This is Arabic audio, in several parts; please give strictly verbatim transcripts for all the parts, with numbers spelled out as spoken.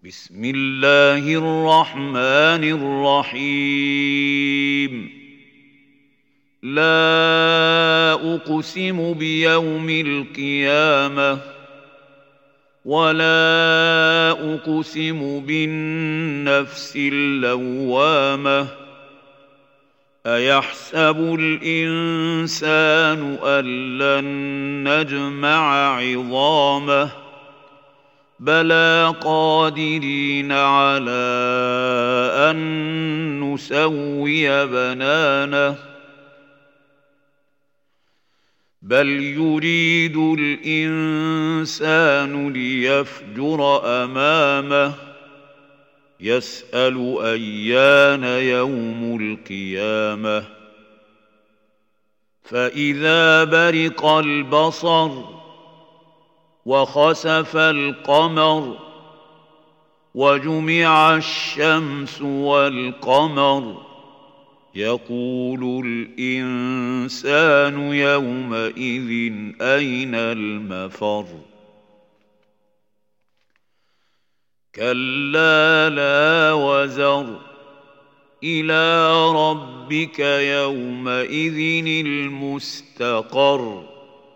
بسم الله الرحمن الرحيم لا أقسم بيوم القيامة ولا أقسم بالنفس اللوامة أيحسب الإنسان أن لن نجمع عظامه بلى قادرين على أن نسوي بنانه بل يريد الإنسان ليفجر أمامه يسأل أيان يوم القيامة فإذا برق البصر وخسف القمر وجمع الشمس والقمر يقول الإنسان يومئذ أين المفر كلا لا وزر إلى ربك يومئذ المستقر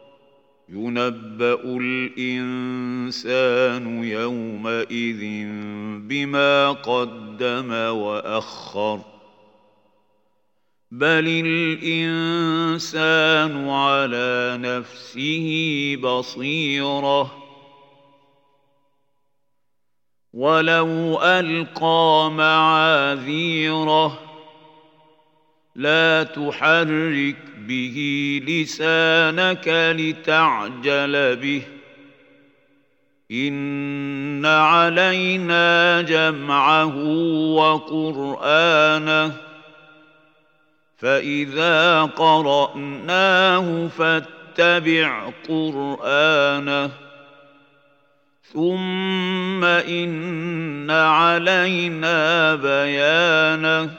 ينبأ الإنسان يومئذ بما قدم وأخر بل الإنسان على نفسه بصيرة ولو ألقى معاذيره لا تحرك به لسانك لتعجل به إن علينا جمعه وقرآنه فإذا قرأناه فاتبع قرآنه ثم إن علينا بيانه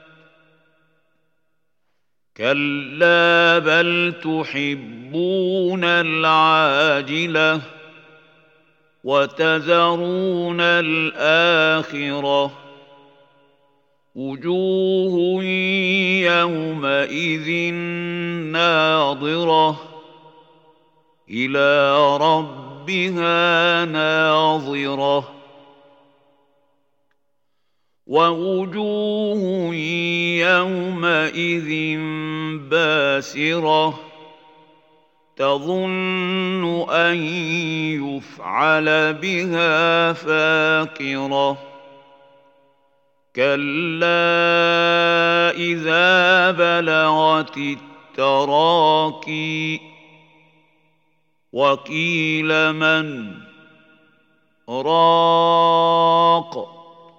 كلا بل تحبون العاجلة وتذرون الآخرة وجوه يومئذ ناظرة إلى ربها ناظرة ووجوه يومئذ باسرة تظن أن يفعل بها فاقرة كلا إذا بلغت التراقي وقيل من راق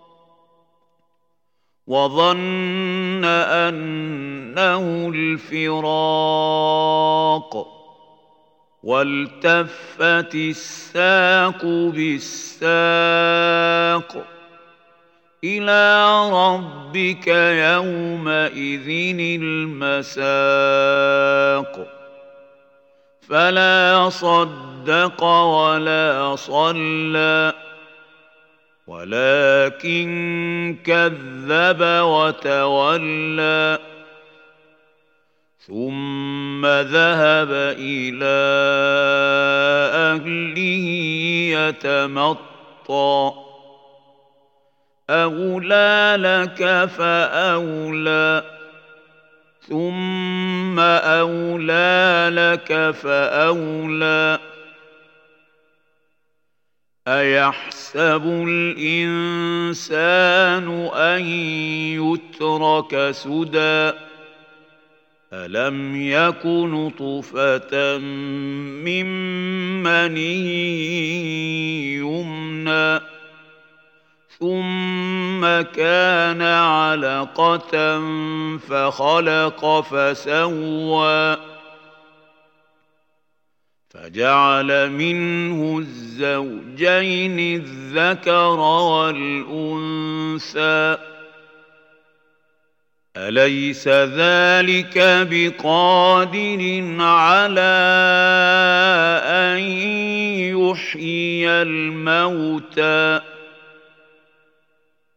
وظن أنه الفراق والتفت الساق بالساق إلى ربك يومئذ المساق فلا صدق ولا صلى ولكن كذب وتولى ثم ذهب إلى أهله يتمطى أولى لك فأولى ثم أولى لك فأولى أيحسب الإنسان أن يترك سدى ألم يك نطفة من مني يمنى ثم كان علقة فخلق فسوى فجعل منه الزوجين الذكر والأنثى أليس ذلك بقادر على أن يحيي الموتى